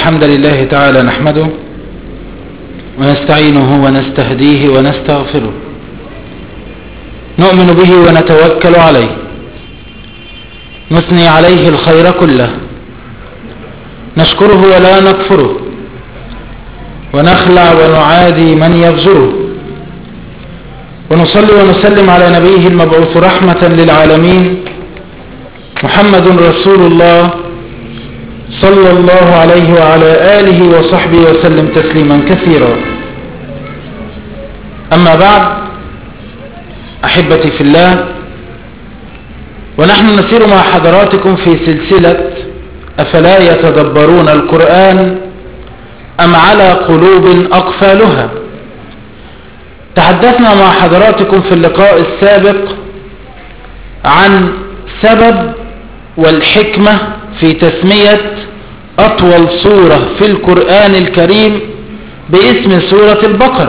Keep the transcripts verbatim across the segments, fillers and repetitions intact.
الحمد لله تعالى نحمده ونستعينه ونستهديه ونستغفره، نؤمن به ونتوكل عليه، نثني عليه الخير كله، نشكره ولا نكفره، ونخلع ونعادي من يفجره، ونصلي ونسلم على نبيه المبعوث رحمة للعالمين محمد رسول الله صلى الله عليه وعلى آله وصحبه وسلم تسليما كثيرا. أما بعد، أحبتي في الله، ونحن نسير مع حضراتكم في سلسلة أفلا يتدبرون القرآن أم على قلوب أقفالها. تحدثنا مع حضراتكم في اللقاء السابق عن سبب والحكمة في تسمية أطول سورة في القرآن الكريم باسم سورة البقرة،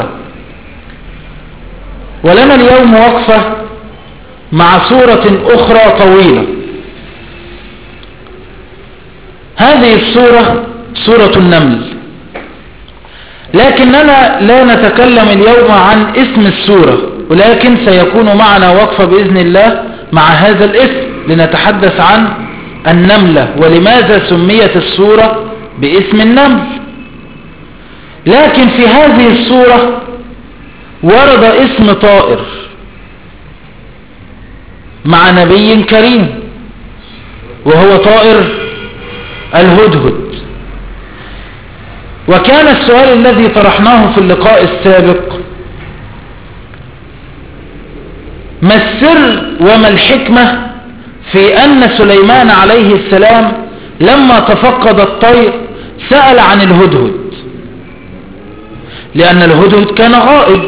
ولنا اليوم وقفة مع سورة أخرى طويلة. هذه السورة سورة النمل، لكننا لا نتكلم اليوم عن اسم السورة، ولكن سيكون معنا وقفة بإذن الله مع هذا الاسم لنتحدث عن النملة ولماذا سميت السورة باسم النمل. لكن في هذه السورة ورد اسم طائر مع نبي كريم، وهو طائر الهدهد. وكان السؤال الذي طرحناه في اللقاء السابق: ما السر وما الحكمة في أن سليمان عليه السلام لما تفقد الطير سأل عن الهدهد؟ لأن الهدهد كان غائب،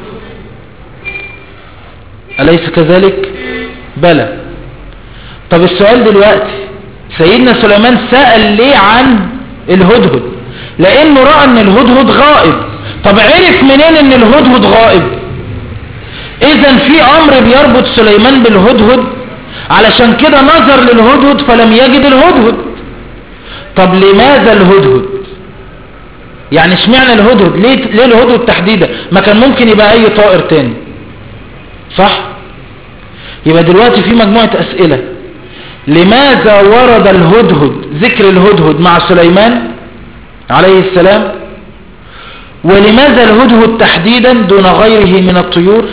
أليس كذلك؟ بلى. طب السؤال دلوقتي، سيدنا سليمان سأل ليه عن الهدهد؟ لأنه رأى أن الهدهد غائب. طب عرف منين أن الهدهد غائب؟ إذن في أمر بيربط سليمان بالهدهد، علشان كده نظر للهدهد فلم يجد الهدهد. طب لماذا الهدهد؟ يعني اشمعنى الهدهد؟ ليه, ليه الهدهد تحديدا؟ ما كان ممكن يبقى أي طائر تاني، صح؟ يبقى دلوقتي في مجموعة أسئلة: لماذا ورد الهدهد، ذكر الهدهد مع سليمان عليه السلام؟ ولماذا الهدهد تحديدا دون غيره من الطيور؟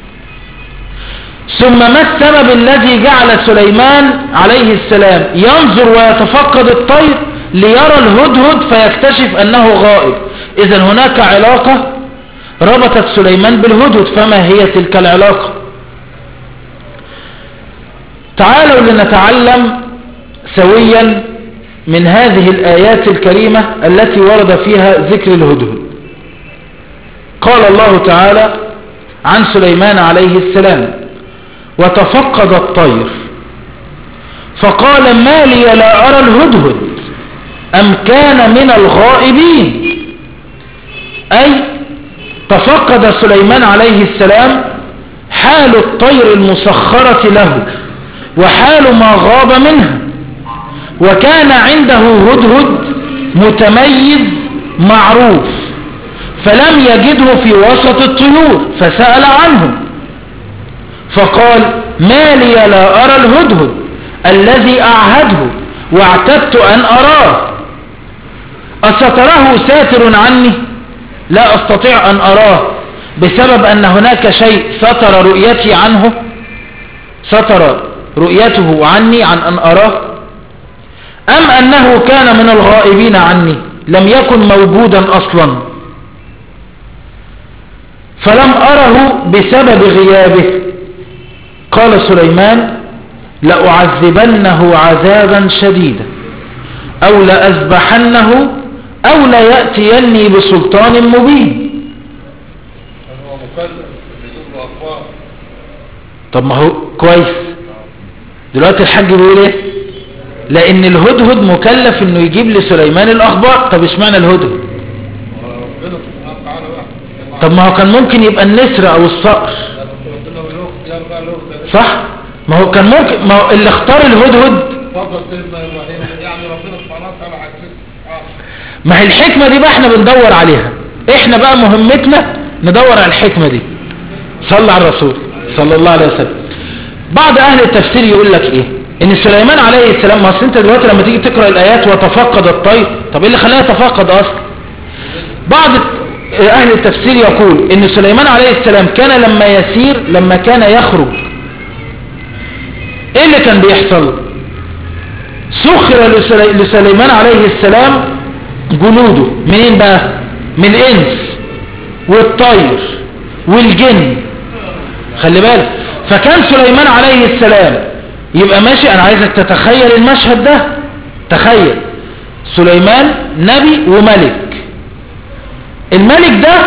ثم ما السبب الذي جعل سليمان عليه السلام ينظر ويتفقد الطير ليرى الهدهد فيكتشف أنه غائب؟ إذن هناك علاقة ربطت سليمان بالهدهد، فما هي تلك العلاقة؟ تعالوا لنتعلم سويا من هذه الآيات الكريمة التي ورد فيها ذكر الهدهد. قال الله تعالى عن سليمان عليه السلام: وتفقد الطير فقال ما لي لا أرى الهدهد أم كان من الغائبين. أي تفقد سليمان عليه السلام حال الطير المسخرة له وحال ما غاب منها، وكان عنده هدهد متميز معروف فلم يجده في وسط الطيور فسأل عنه فقال ما لي لا أرى الهدهد الذي أعهده واعتدت أن أراه، أستره ساتر عني؟ لا أستطيع أن أراه بسبب أن هناك شيء ستر رؤيتي عنه، ستر رؤيته عني عن أن أراه، أم أنه كان من الغائبين عني لم يكن موجودا أصلا فلم أره بسبب غيابه. قال سليمان: لأعذبنه عذابا شديدا أو لأذبحنه أو ليأتيني بسلطان مبين. طب ما هو كويس. دلوقتي الحاج بيقول ايه؟ لأن الهدهد مكلف انه يجيب لسليمان الأخبار. طب اشمعنى الهدهد؟ طب ما هو كان ممكن يبقى النسر أو الصقر، صح؟ ما هو كان ممكن، ما هو اللي اختار الهدهد ما هي الحكمة دي بقى احنا بندور عليها، احنا بقى مهمتنا ندور على الحكمة دي. صلى على الرسول صلى الله عليه وسلم. بعض اهل التفسير يقول لك ايه، ان سليمان عليه السلام، ما اصل انت دلوقتي لما تيجي تقرأ الايات وتفقد الطير، طب ايه اللي خلاه يتفقد اصلا؟ بعض اهل التفسير يقول ان سليمان عليه السلام كان لما يسير، لما كان يخرج، ايه اللي كان بيحصل؟ سخر لسليمان عليه السلام جنوده. منين بقى؟ من الانس والطير والجن، خلي بالك. فكان سليمان عليه السلام يبقى ماشي، انا عايزك تتخيل المشهد ده، تخيل سليمان نبي وملك، الملك ده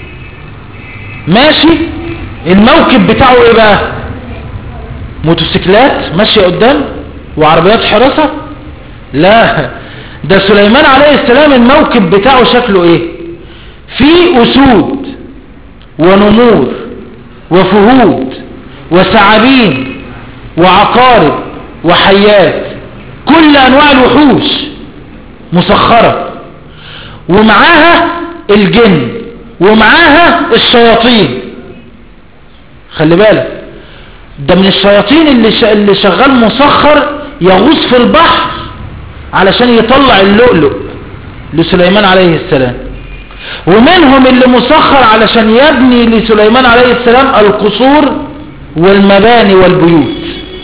ماشي، الموكب بتاعه ايه بقى؟ موتوسيكلات ماشية قدام وعربيات حراسة؟ لا، ده سليمان عليه السلام الموكب بتاعه شكله ايه؟ فيه اسود ونمور وفهود وثعابين وعقارب وحيات، كل انواع الوحوش مسخرة، ومعاها الجن ومعاها الشياطين. خلي بالك، ده من الشياطين اللي اللي شغال مسخر يغوص في البحر علشان يطلع اللؤلؤ لسليمان عليه السلام، ومنهم اللي مسخر علشان يبني لسليمان عليه السلام القصور والمباني والبيوت.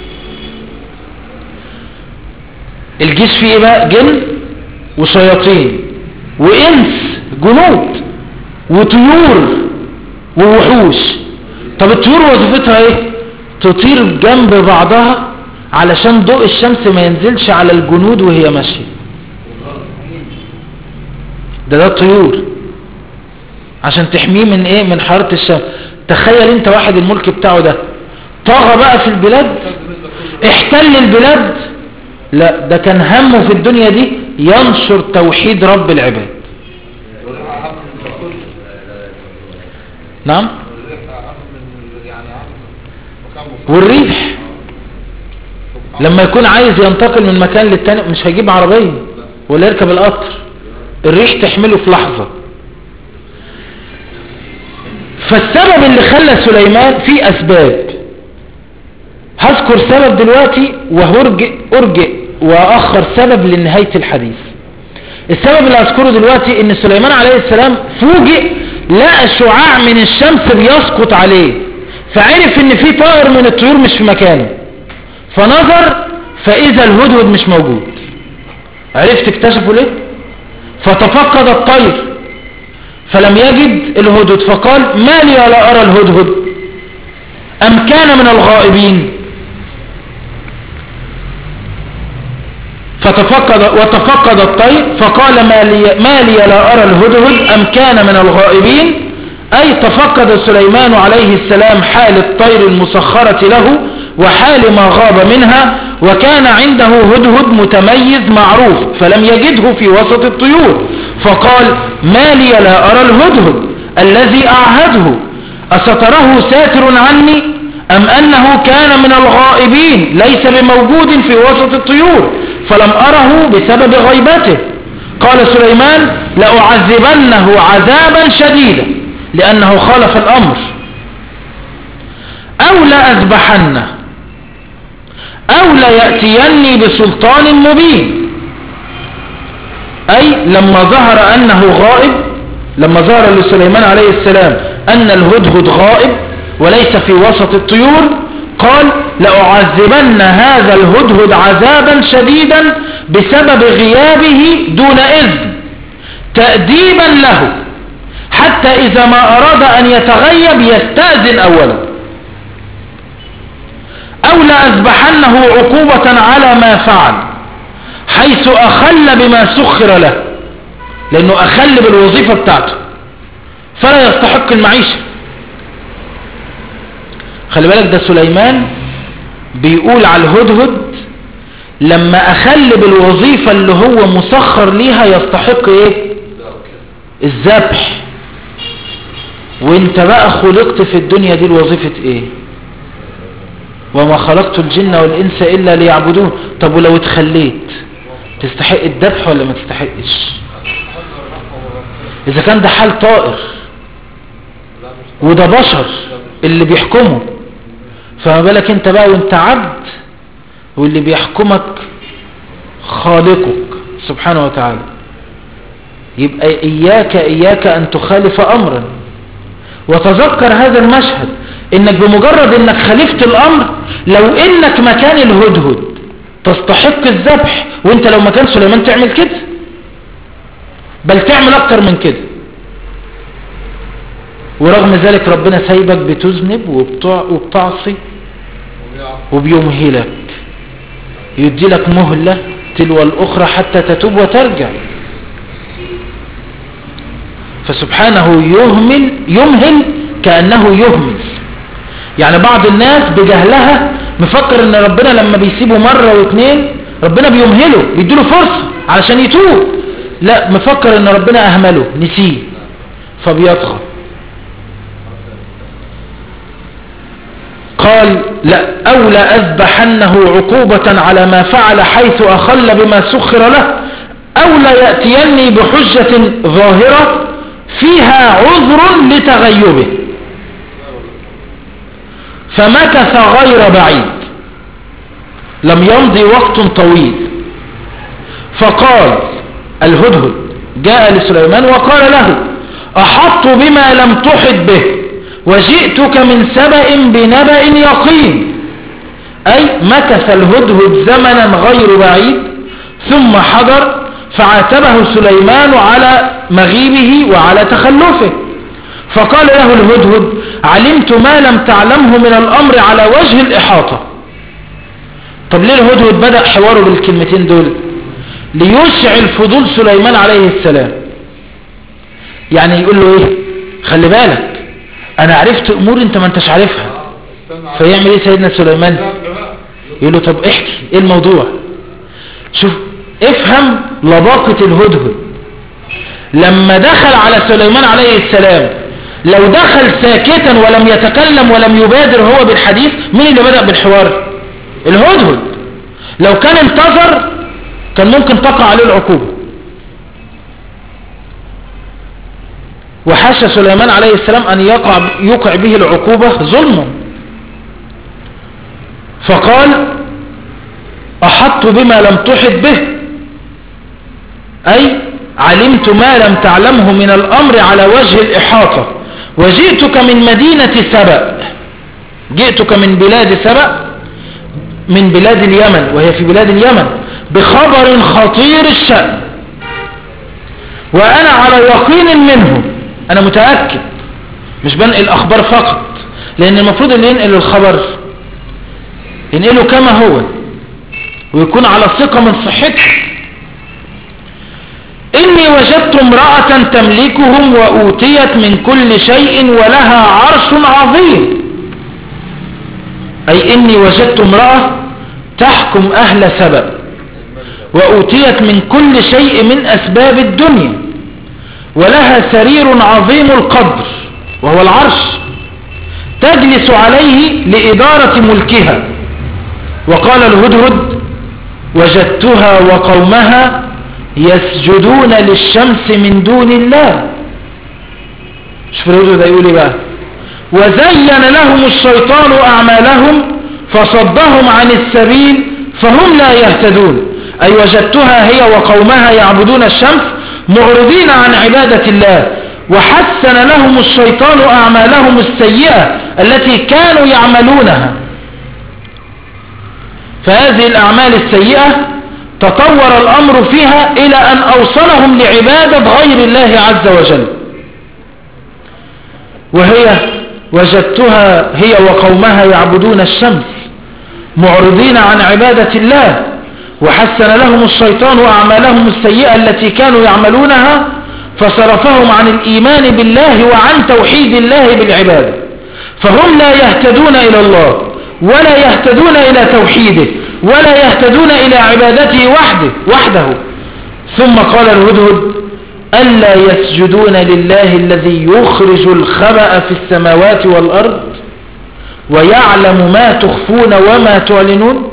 الجيش فيه ايه بقى؟ جن وشياطين وانس، جنود وطيور ووحوش. طب الطيور وظيفتها ايه؟ تطير جنب بعضها علشان ضوء الشمس ما ينزلش على الجنود وهي ماشية. ده ده الطيور عشان تحميه من ايه؟ من حرارة الشمس. تخيل انت واحد الملك بتاعه ده طغى بقى في البلاد، احتل البلاد، لا ده كان همه في الدنيا دي ينشر توحيد رب العباد. نعم، والريح لما يكون عايز ينتقل من مكان للتاني مش هيجيب عربية ولا يركب القطر، الريح تحمله في لحظة. فالسبب اللي خلى سليمان في أسباب، هذكر سبب دلوقتي وهرجئ أرجئ وأخر سبب لنهاية الحديث. السبب اللي هذكره دلوقتي ان سليمان عليه السلام فوجئ لقى شعاع من الشمس بيسقط عليه، فعرف ان في طائر من الطيور مش في مكانه، فنظر فاذا الهدهد مش موجود. عرفت اكتشفوا ليه؟ فتفقد الطير فلم يجد الهدهد، فقال ما لي لا ارى الهدهد ام كان من الغائبين؟ فتفقد وتفقد الطير فقال ما لي, ما لي لا أرى الهدهد أم كان من الغائبين، أي تفقد سليمان عليه السلام حال الطير المسخرة له وحال ما غاب منها، وكان عنده هدهد متميز معروف فلم يجده في وسط الطيور، فقال ما لي لا أرى الهدهد الذي أعهده أستره ساتر عني أم أنه كان من الغائبين ليس بموجود في وسط الطيور فلم أره بسبب غيبته. قال سليمان لأعذبنه عذابا شديدا لأنه خالف الأمر أو لأذبحنه أو ليأتيني بسلطان مبين. أي لما ظهر أنه غائب، لما ظهر لسليمان عليه السلام أن الهدهد غائب وليس في وسط الطيور، قال لأعذبن هذا الهدهد عذابا شديدا بسبب غيابه دون إذن تأديبا له، حتى إذا ما أراد أن يتغيب يستأذن أولا. أو لأذبحنه عقوبة على ما فعل حيث أخل بما سخر له، لأنه أخل بالوظيفة بتاعته فلا يستحق المعيشة. خلي بالك ده سليمان بيقول على الهدهد لما أخل بالوظيفة اللي هو مسخر ليها يستحق ايه؟ الذبح. وانت بقى خلقت في الدنيا دي الوظيفة ايه؟ وما خلقت الجن والإنس إلا ليعبدون. طب ولو اتخليت تستحق الذبح ولا ما تستحقش؟ اذا كان ده حال طائر وده بشر اللي بيحكمه، فما بالك انت بقى وانت عبد واللي بيحكمك خالقك سبحانه وتعالى. يبقى إياك إياك أن تخالف أمرا. وتذكر هذا المشهد، إنك بمجرد إنك خالفت الأمر، لو إنك مكان الهدهد تستحق الذبح، وإنت لو مكان سليمان تعمل كده، بل تعمل أكتر من كده. ورغم ذلك ربنا سايبك بتذنب وبتعصي وبيمهلك، يدي لك مهلة تلو الأخرى حتى تتوب وترجع. فسبحانه يهمل يمهل كأنه يهمل. يعني بعض الناس بجهلها مفكر ان ربنا لما بيسيبه مرة واثنين ربنا بيمهله بيديله فرصة علشان يتوب، لا، مفكر ان ربنا اهمله نسيه فبيطغى. قال لا، أولى أذبحنه عقوبة على ما فعل حيث أخل بما سخر له، أولى يأتيني بحجة ظاهرة فيها عذر لتغيبه. فمكث غير بعيد، لم يمضي وقت طويل، فقال الهدهد جاء لسليمان وقال له أحط بما لم تحط به وجئتك من سبأ بنبأ يقين. أي مكث الهدهد زمنا غير بعيد ثم حضر، فعاتبه سليمان على مغيبه وعلى تخلفه. فقال له الهدهد علمت ما لم تعلمه من الأمر على وجه الإحاطة. طب ليه الهدهد بدأ حواره بالكلمتين دول؟ ليشعل فضول سليمان عليه السلام. يعني يقول له ايه؟ خلي بالك انا عرفت امور انت ما انتش عارفها. فيعمل ايه سيدنا سليمان؟ يقول له طب احكي ايه الموضوع. شوف افهم لباقة الهدهد. لما دخل على سليمان عليه السلام، لو دخل ساكتا ولم يتكلم ولم يبادر هو بالحديث، مين اللي بدأ بالحوار؟ الهدهد. لو كان انتظر كان ممكن تقع عليه العقوبة. وحاشا سليمان عليه السلام أن يقع, يقع به العقوبة ظلما. فقال أحط بما لم تحط به، أي علمت ما لم تعلمه من الأمر على وجه الإحاطة، وجئتك من مدينة سبأ، جئتك من بلاد سبأ، من بلاد اليمن، وهي في بلاد اليمن، بخبر خطير الشأن، وأنا على يقين منه. أنا متأكد، مش بنقل أخبار فقط، لأن المفروض اللي ينقل الخبر ينقله كما هو ويكون على ثقة من صحته. إني وجدت امرأة تملكهم وأوتيت من كل شيء ولها عرش عظيم. أي إني وجدت امرأة تحكم أهل سبأ وأوتيت من كل شيء من أسباب الدنيا، ولها سرير عظيم القدر وهو العرش تجلس عليه لإدارة ملكها. وقال الهدهد وجدتها وقومها يسجدون للشمس من دون الله. شوف الهدهد يقول ايه بقى؟ وزين لهم الشيطان أعمالهم فصدهم عن السبيل فهم لا يهتدون. أي وجدتها هي وقومها يعبدون الشمس معرضين عن عبادة الله، وحسن لهم الشيطان أعمالهم السيئة التي كانوا يعملونها. فهذه الأعمال السيئة تطور الأمر فيها إلى أن أوصلهم لعبادة غير الله عز وجل. وهي وجدتها هي وقومها يعبدون الشمس معرضين عن عبادة الله، وحسن لهم الشيطان أعمالهم السيئة التي كانوا يعملونها فصرفهم عن الإيمان بالله وعن توحيد الله بالعبادة، فهم لا يهتدون إلى الله ولا يهتدون إلى توحيده ولا يهتدون إلى عبادته وحده وحده. ثم قال الهدهد ألا يسجدون لله الذي يخرج الخبأ في السماوات والأرض ويعلم ما تخفون وما تعلنون.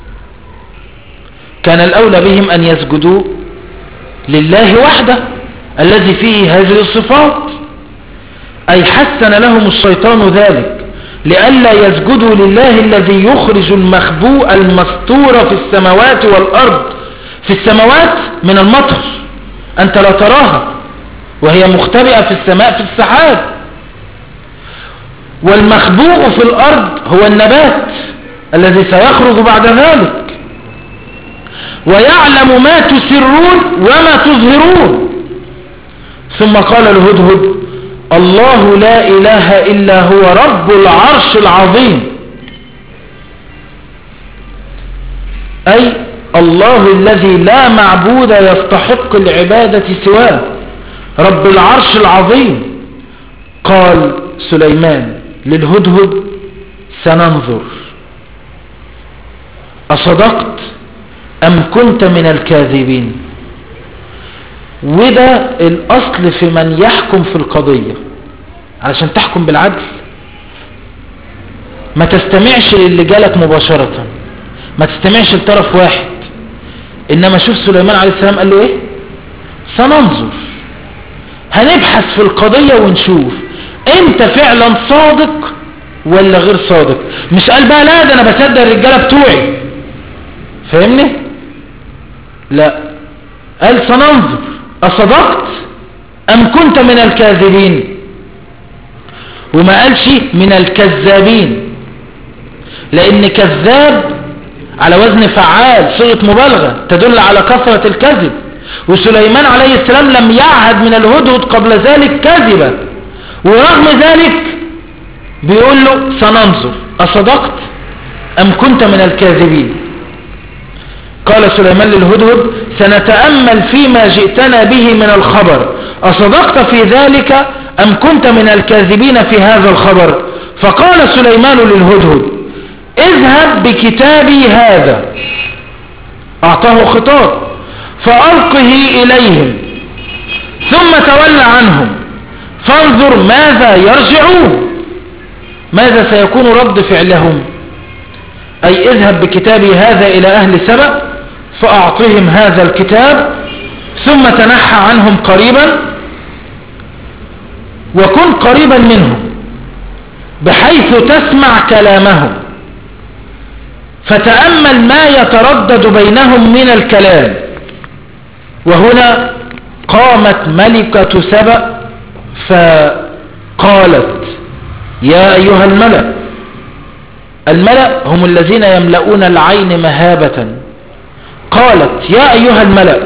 كان الأولى بهم أن يسجدوا لله وحده الذي فيه هذه الصفات، أي حسن لهم الشيطان ذلك لئلا يسجدوا لله الذي يخرج المخبوء المستور في السماوات والأرض. في السماوات من المطر، أنت لا تراها وهي مختبئة في السماء في السحاب، والمخبوء في الأرض هو النبات الذي سيخرج بعد ذلك، ويعلم ما تسرون وما تظهرون. ثم قال الهدهد: الله لا إله إلا هو رب العرش العظيم، أي الله الذي لا معبود يستحق العبادة سواه، رب العرش العظيم. قال سليمان للهدهد: سننظر أصدقت أم كنت من الكاذبين. وده الأصل في من يحكم في القضية. علشان تحكم بالعدل ما تستمعش للي جالك مباشرة، ما تستمعش لطرف واحد، إنما شوف سليمان عليه السلام قال له إيه؟ سننظر، هنبحث في القضية ونشوف انت فعلا صادق ولا غير صادق. مش قال بقى لا ده انا بصدق الرجالة بتوعي، فاهمني؟ لا، قال سننظر أصدقت أم كنت من الكاذبين، وما قالش من الكذابين، لأن كذاب على وزن فعال صيغة مبالغة تدل على كثرة الكذب، وسليمان عليه السلام لم يعهد من الهدهد قبل ذلك كذبا، ورغم ذلك بيقول له سننظر أصدقت أم كنت من الكاذبين. قال سليمان للهدهد: سنتأمل فيما جئتنا به من الخبر، أصدقت في ذلك أم كنت من الكاذبين في هذا الخبر. فقال سليمان للهدهد: اذهب بكتابي هذا، أعطاه خطاب، فألقه إليهم ثم تول عنهم فانظر ماذا يرجعون، ماذا سيكون رد فعلهم. أي اذهب بكتابي هذا إلى أهل سبأ فأعطهم هذا الكتاب ثم تنحى عنهم قريبا وكن قريبا منهم بحيث تسمع كلامهم، فتأمل ما يتردد بينهم من الكلام. وهنا قامت ملكة سبأ فقالت: يا أيها الملأ. الملأ هم الذين يملؤون العين مهابة. قالت: يا أيها الملأ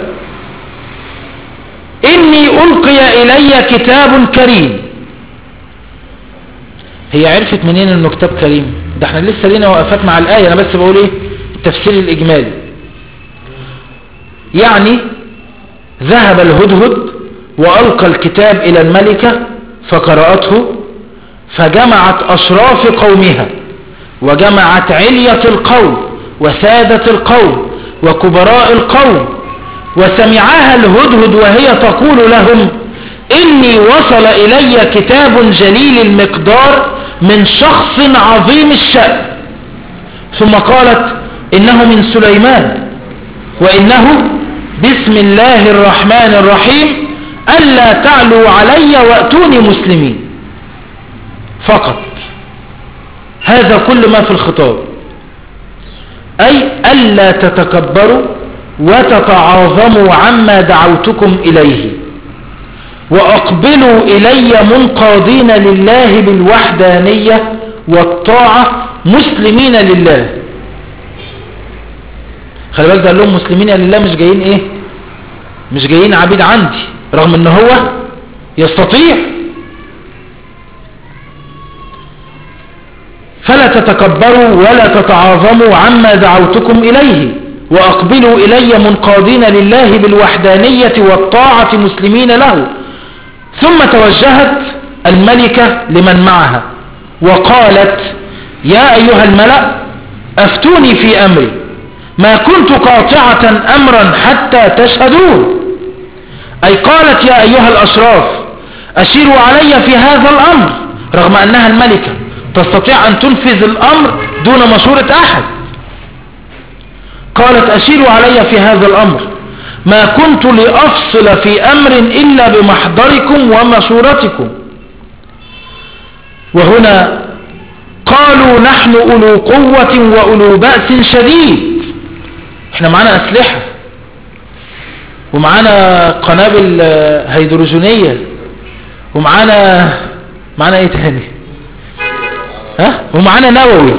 إني ألقي إلي كتاب كريم. هي عرفت منين انه كتاب كريم؟ ده احنا لسه لينا وقفات مع الآية، انا بس بقول ايه التفسير الإجمالي. يعني ذهب الهدهد وألقى الكتاب إلى الملكة فقرأته، فجمعت أشراف قومها وجمعت علية القوم وسادة القوم وكبراء القوم، وسمعها الهدهد وهي تقول لهم: إني وصل إلي كتاب جليل المقدار من شخص عظيم الشأن. ثم قالت: إنه من سليمان وإنه بسم الله الرحمن الرحيم ألا تعلوا علي وأتوني مسلمين. فقط هذا كل ما في الخطاب، أي ألا تتكبروا وتتعاظموا عما دعوتكم إليه، وأقبلوا إلي منقادين لله بالوحدانية والطاعة مسلمين لله. خلي بالك، قال لهم مسلمين لله، مش جايين ايه مش جايين عبيد عندي، رغم ان هو يستطيع. فلا تتكبروا ولا تتعاظموا عما دعوتكم إليه، وأقبلوا إلي منقادين لله بالوحدانية والطاعة مسلمين له. ثم توجهت الملكة لمن معها وقالت: يا أيها الملأ أفتوني في أمري، ما كنت قاطعة أمرا حتى تشهدون. أي قالت: يا أيها الأشراف أشيروا علي في هذا الأمر، رغم أنها الملكة تستطيع أن تنفذ الأمر دون مشورة أحد. قالت: أشيروا علي في هذا الأمر، ما كنت لأفصل في أمر إلا بمحضركم ومشورتكم. وهنا قالوا نحن أولو قوة وأولو بأس شديد، احنا معانا أسلحة ومعانا قنابل هيدروجينية ومعانا معانا ايه تاني ها ومعانا نووي.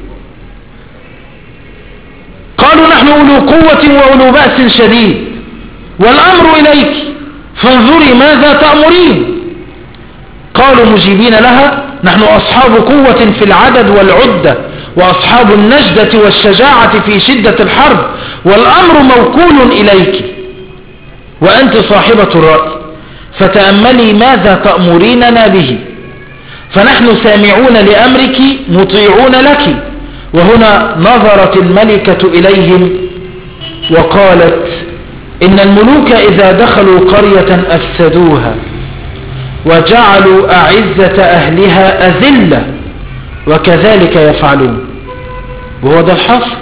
قالوا نحن أولو قوة وأولو بأس شديد والأمر إليك فانظري ماذا تأمرين. قالوا مجيبين لها نحن أصحاب قوة في العدد والعدة وأصحاب النجدة والشجاعة في شدة الحرب والأمر موكول إليك وأنت صاحبة الرأي فتأملي ماذا تأمريننا به فنحن سامعون لأمرك مطيعون لك. وهنا نظرت الملكة إليهم وقالت إن الملوك إذا دخلوا قرية أفسدوها وجعلوا أعزة أهلها أذلة وكذلك يفعلون. وهو ده الحصر،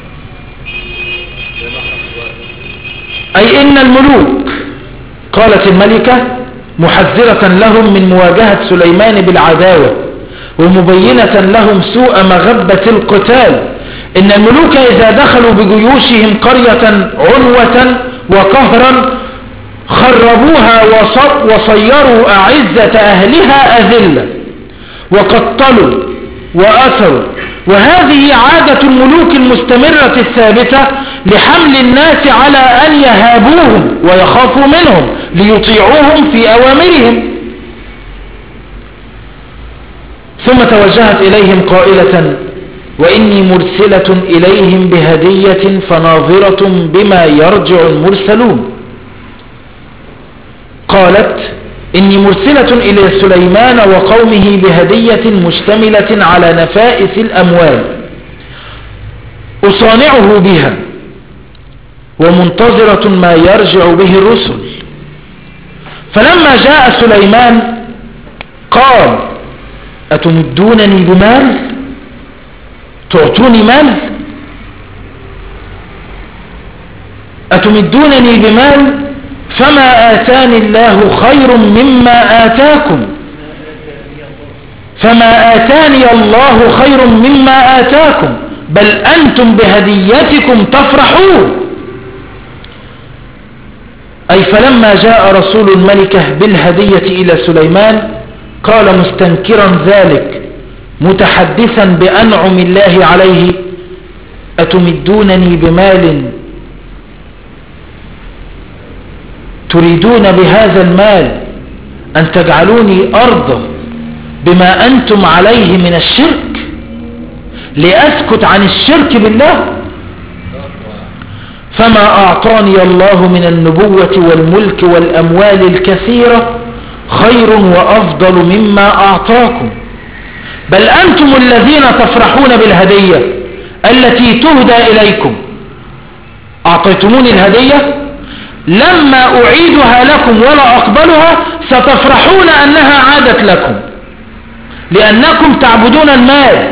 أي إن الملوك، قالت الملكة محذرة لهم من مواجهة سليمان بالعداوة ومبينة لهم سوء مغبة القتال، إن الملوك إذا دخلوا بجيوشهم قرية عنوة وقهرا خربوها وصيروا أعزة أهلها أذلة وقتلوا وأثروا. وهذه عادة الملوك المستمرة الثابتة لحمل الناس على أن يهابوهم ويخافوا منهم ليطيعوهم في أوامرهم. ثم توجهت إليهم قائلة وإني مرسلة إليهم بهدية فناظرة بما يرجع المرسلون. قالت إني مرسلة إلى سليمان وقومه بهدية مشتملة على نفائس الأموال أصانعه بها ومنتظرة ما يرجع به الرسل. فلما جاء سليمان قال أتمدونني بمال، تعطوني مال، أتمدونني بمال فما آتاني الله خير مما آتاكم فما آتاني الله خير مما آتاكم بل أنتم بهديتكم تفرحون. أي فلما جاء رسول الملكة بالهدية إلى سليمان قال مستنكرا ذلك متحدثا بأنعم الله عليه أتمدونني بمال تريدون بهذا المال أن تجعلوني أرضى بما أنتم عليه من الشرك لأسكت عن الشرك بالله. فما أعطاني الله من النبوة والملك والأموال الكثيرة خير وأفضل مما أعطاكم بل أنتم الذين تفرحون بالهدية التي تهدى إليكم. أعطيتموني الهدية لما أعيدها لكم ولا أقبلها ستفرحون أنها عادت لكم لأنكم تعبدون المال،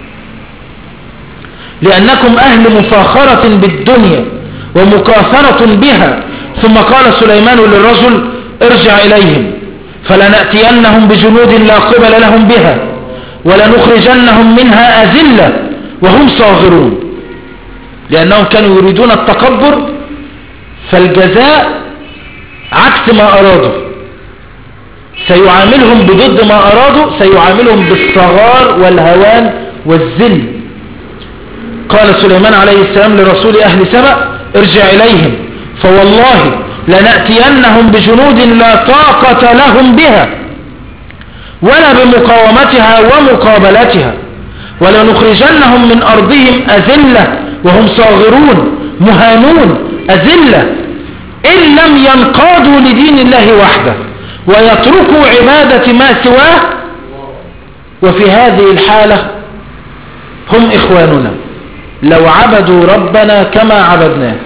لأنكم أهل مفاخرة بالدنيا ومكاثرة بها. ثم قال سليمان للرجل ارجع إليهم فلنأتينهم بجنود لا قبل لهم بها ولنخرجنهم منها أذلة وهم صاغرون، لأنهم كانوا يريدون التكبر فالجزاء عكس ما أرادوا، سيعاملهم بضد ما أرادوا، سيعاملهم بالصغار والهوان والذل. قال سليمان عليه السلام لرسول أهل سبأ ارجع إليهم فوالله لنأتينهم بجنود لا طاقة لهم بها ولا بمقاومتها ومقابلتها ولنخرجنهم من أرضهم أذلة وهم صاغرون مهانون أذلة إن لم ينقادوا لدين الله وحده ويتركوا عبادة ما سواه. وفي هذه الحالة هم إخواننا لو عبدوا ربنا كما عبدناه.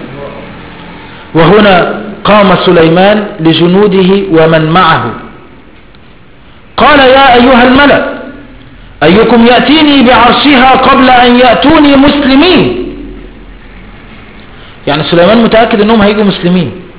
وهنا قام سليمان لجنوده ومن معه قال يا أيها الملأ أيكم يأتيني بعرشها قبل أن يأتوني مسلمين. يعني سليمان متأكد أنهم هيجوا مسلمين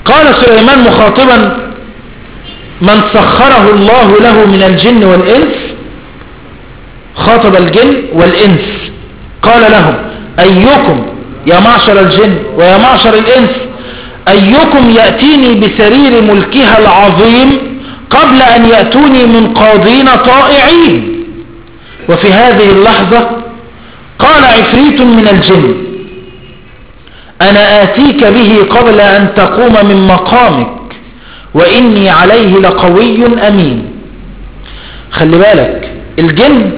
قال سليمان مخاطبا من سخره الله له من الجن والإنس، خاطب الجن والإنس قال لهم أيكم يا معشر الجن ويا معشر الإنس أيكم يأتيني بسرير ملكها العظيم قبل أن يأتوني من قاضين طائعين. وفي هذه اللحظة قال عفريت من الجن أنا آتيك به قبل أن تقوم من مقامك وإني عليه لقوي أمين. خلي بالك الجن،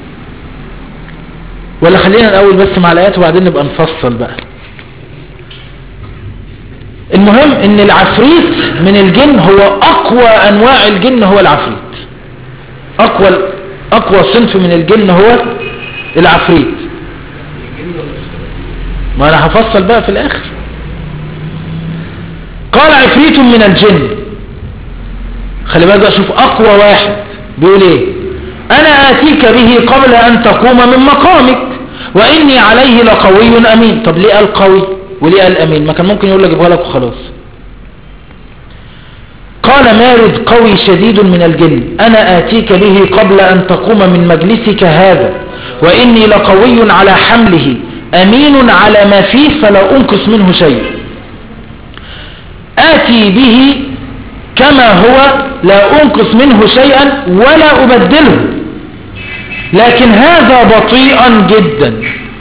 ولا خلينا الأول بس مع الآيات وبعدين نبقى نفصل بقى. المهم ان العفريت من الجن هو اقوى انواع الجن، هو العفريت اقوى اقوى صنف من الجن هو العفريت. ما انا هفصل بقى في الاخر. قال عفريت من الجن، خلي بالك بقى شوف اقوى واحد بيقول ايه، انا اتيك به قبل ان تقوم من مقامك واني عليه لقوي امين. طب ليه قال قوي وليه قال امين؟ ما كان ممكن يقول لك جيبها لك وخلاص. قال مارد قوي شديد من الجن انا اتيك به قبل ان تقوم من مجلسك هذا واني لقوي على حمله امين على ما فيه فلا انقص منه شيء. اتي به كما هو لا انقص منه شيئا ولا ابدله، لكن هذا بطيئا جدا،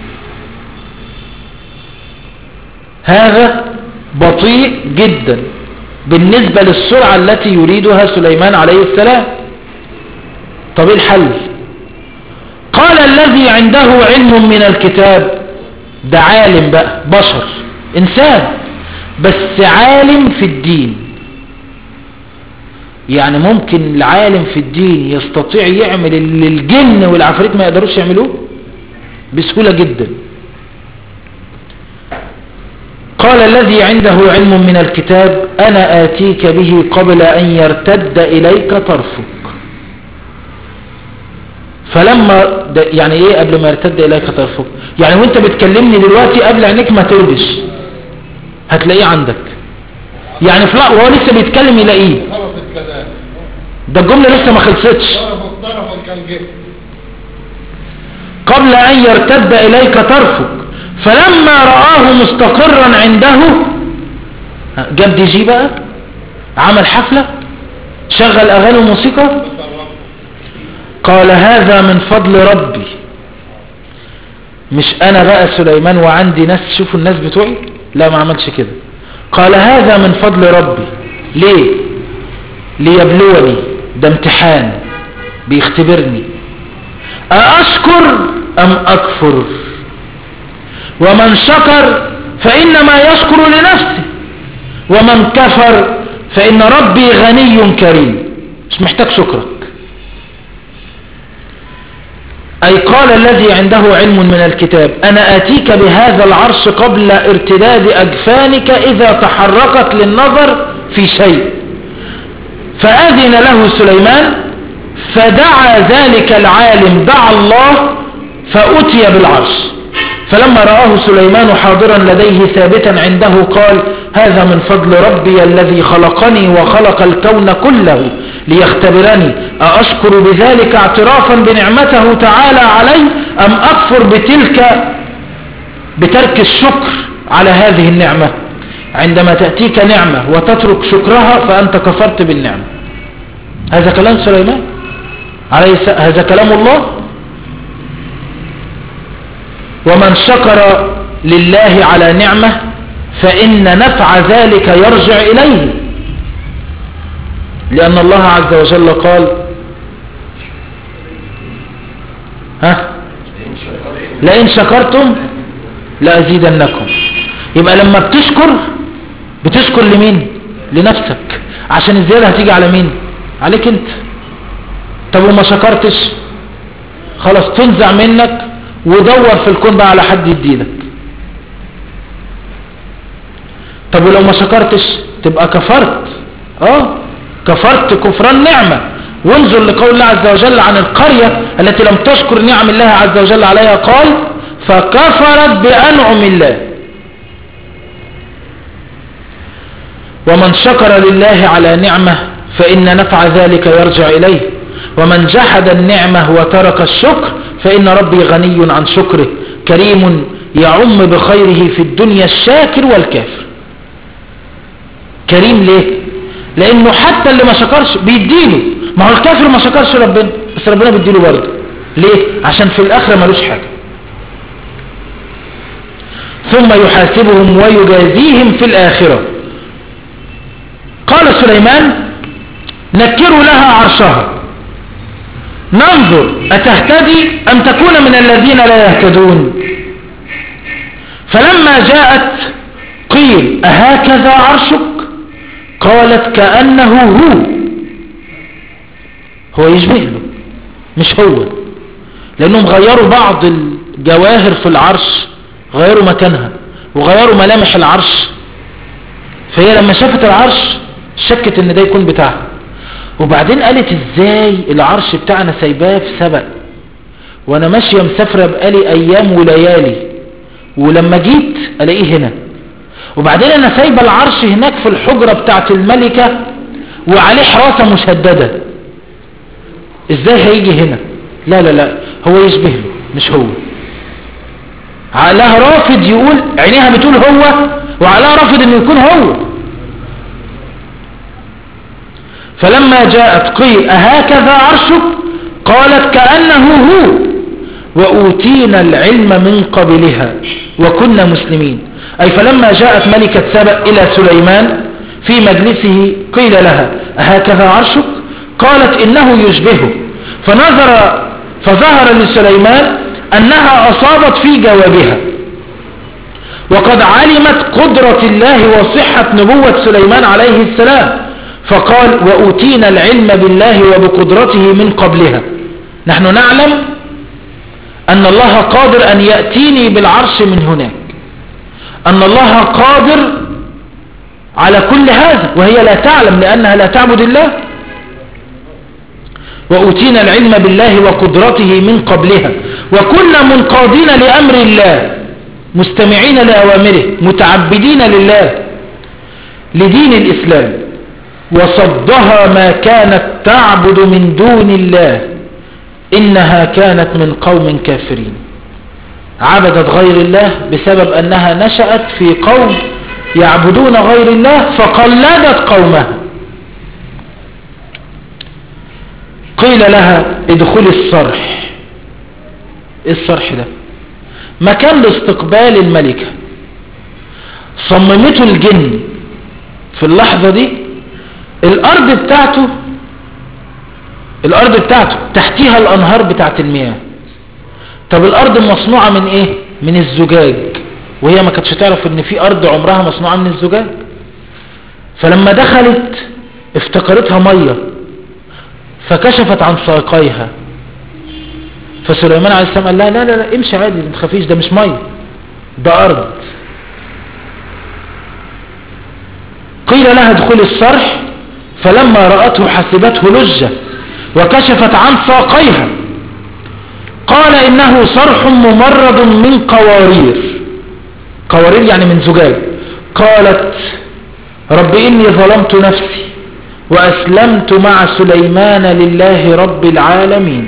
هذا بطيء جدا بالنسبة للسرعة التي يريدها سليمان عليه السلام. طب ايه الحل؟ قال الذي عنده علم من الكتاب، ده عالم بقى، بشر انسان بس عالم في الدين. يعني ممكن العالم في الدين يستطيع يعمل اللي الجن والعفريت ما يقدروش يعملوه بسهولة جدا. قال الذي عنده علم من الكتاب أنا آتيك به قبل أن يرتد إليك طرفك. فلما يعني ايه قبل ما يرتد إليك طرفك؟ يعني وانت بتكلمني دلوقتي قبل عينيك ما تردش هتلاقيه عندك. يعني في وهو لسه بيتكلم يلاقيه، ده الجملة لسه ما خلصتش. قبل أن يرتد إليك طرفك فلما رآه مستقرا عنده، جاب دي جي بقى، عمل حفلة، شغل أغاني وموسيقى، قال هذا من فضل ربي. مش أنا بقى سليمان وعندي ناس، شوفوا الناس بتوعي، لا ما عملش كده. قال هذا من فضل ربي. ليه؟ ليبلوني، ده امتحان بيختبرني، أأشكر أم أكفر؟ ومن شكر فإنما يشكر لنفسه ومن كفر فإن ربي غني كريم، مش محتاج شكرك. أي قال الذي عنده علم من الكتاب أنا آتيك بهذا العرش قبل ارتداد أجفانك إذا تحركت للنظر في شيء. فأذن له سليمان فدعا ذلك العالم، دعا الله فأتي بالعرش. فلما رآه سليمان حاضرا لديه ثابتا عنده قال هذا من فضل ربي الذي خلقني وخلق الكون كله ليختبرني أأشكر بذلك اعترافا بنعمته تعالى علي أم أكفر بتلك بترك الشكر على هذه النعمة؟ عندما تأتيك نعمة وتترك شكرها فأنت كفرت بالنعمة. هذا كلام سليمان عليه السلام، هذا كلام الله. ومن شكر لله على نعمة فإن نفع ذلك يرجع إليه، لأن الله عز وجل قال ها لئن شكرتم لأزيدنكم. يبقى لما بتشكر بتشكر لمين؟ لنفسك، عشان الزيادة هتيجي على مين؟ عليك انت. طب وما شكرتش خلاص تنزع منك ودور في الكون بقى على حد يديلك. طب ولو ما شكرتش تبقى كفرت، اه كفرت كفران نعمة. وانظر لقول الله عز وجل عن القرية التي لم تشكر نعم الله عز وجل عليها قال فكفرت بأنعم الله. ومن شكر لله على نعمة فإن نفع ذلك يرجع إليه، ومن جحد النعمة وترك الشكر فإن ربي غني عن شكره كريم يعم بخيره في الدنيا الشاكر والكافر. كريم ليه؟ لأنه حتى اللي ما شكرش بيديله. ما هو الكافر ما شكرش ربنا بس ربنا بيديله برضه. ليه؟ عشان في الآخرة ملوش حاجة. ثم يحاسبهم ويجازيهم في الآخرة. قال سليمان نكروا لها عرشها ننظر أتهتدي أم تكون من الذين لا يهتدون. فلما جاءت قيل أهكذا عرشك قالت كأنه هو. هو يشبه له مش هو، لأنهم غيروا بعض الجواهر في العرش، غيروا مكانها وغيروا ملامح العرش، فهي لما شافت العرش شكت ان ده يكون بتاعها. وبعدين قالت ازاي العرش بتاعنا سايباه في سبق وانا ماشيه مسافره بقالي ايام وليالي، ولما جيت الاقيه هنا. وبعدين انا سايبه العرش هناك في الحجره بتاعت الملكه وعليه حراسه مشدده، ازاي هيجي هنا؟ لا لا لا هو يشبه له مش هو. عقلها رافض يقول، عينيها بتقول هو وعقلها رافض انه يكون هو. فلما جاءت قيل أهكذا عرشك قالت كأنه هو وأوتينا العلم من قبلها وكنا مسلمين. أي فلما جاءت ملكة سبأ إلى سليمان في مجلسه قيل لها أهكذا عرشك قالت إنه يشبهه. فنظر فظهر لسليمان أنها أصابت في جوابها، وقد علمت قدرة الله وصحة نبوة سليمان عليه السلام، فقال وأوتينا العلم بالله وبقدرته من قبلها. نحن نعلم أن الله قادر أن يأتيني بالعرش من هناك، أن الله قادر على كل هذا وهي لا تعلم لأنها لا تعبد الله. وأوتينا العلم بالله وقدرته من قبلها وكنا منقادين لأمر الله مستمعين لأوامره متعبدين لله لدين الإسلام. وصدها ما كانت تعبد من دون الله إنها كانت من قوم كافرين. عبدت غير الله بسبب أنها نشأت في قوم يعبدون غير الله فقلدت قومها. قيل لها ادخلي الصرح. ايه الصرح ده؟ مكان لاستقبال الملكة. صممته الجن في اللحظة دي. الارض بتاعته الارض بتاعته تحتيها الانهار بتاعت المياه. طب الارض مصنوعة من ايه؟ من الزجاج، وهي ما كانتش تعرف ان في ارض عمرها مصنوعة من الزجاج. فلما دخلت افتكرتها مية فكشفت عن ساقيها. فسليمان عليه السلام قال لا لا لا امشي عادي ما تخافيش، ده مش مية ده ارض. قيل لها ادخلي الصرح فلما رأته حسبته لجة وكشفت عن ساقيها. قال إنه صرح ممرد من قوارير. قوارير يعني من زجاج. قالت رب إني ظلمت نفسي وأسلمت مع سليمان لله رب العالمين.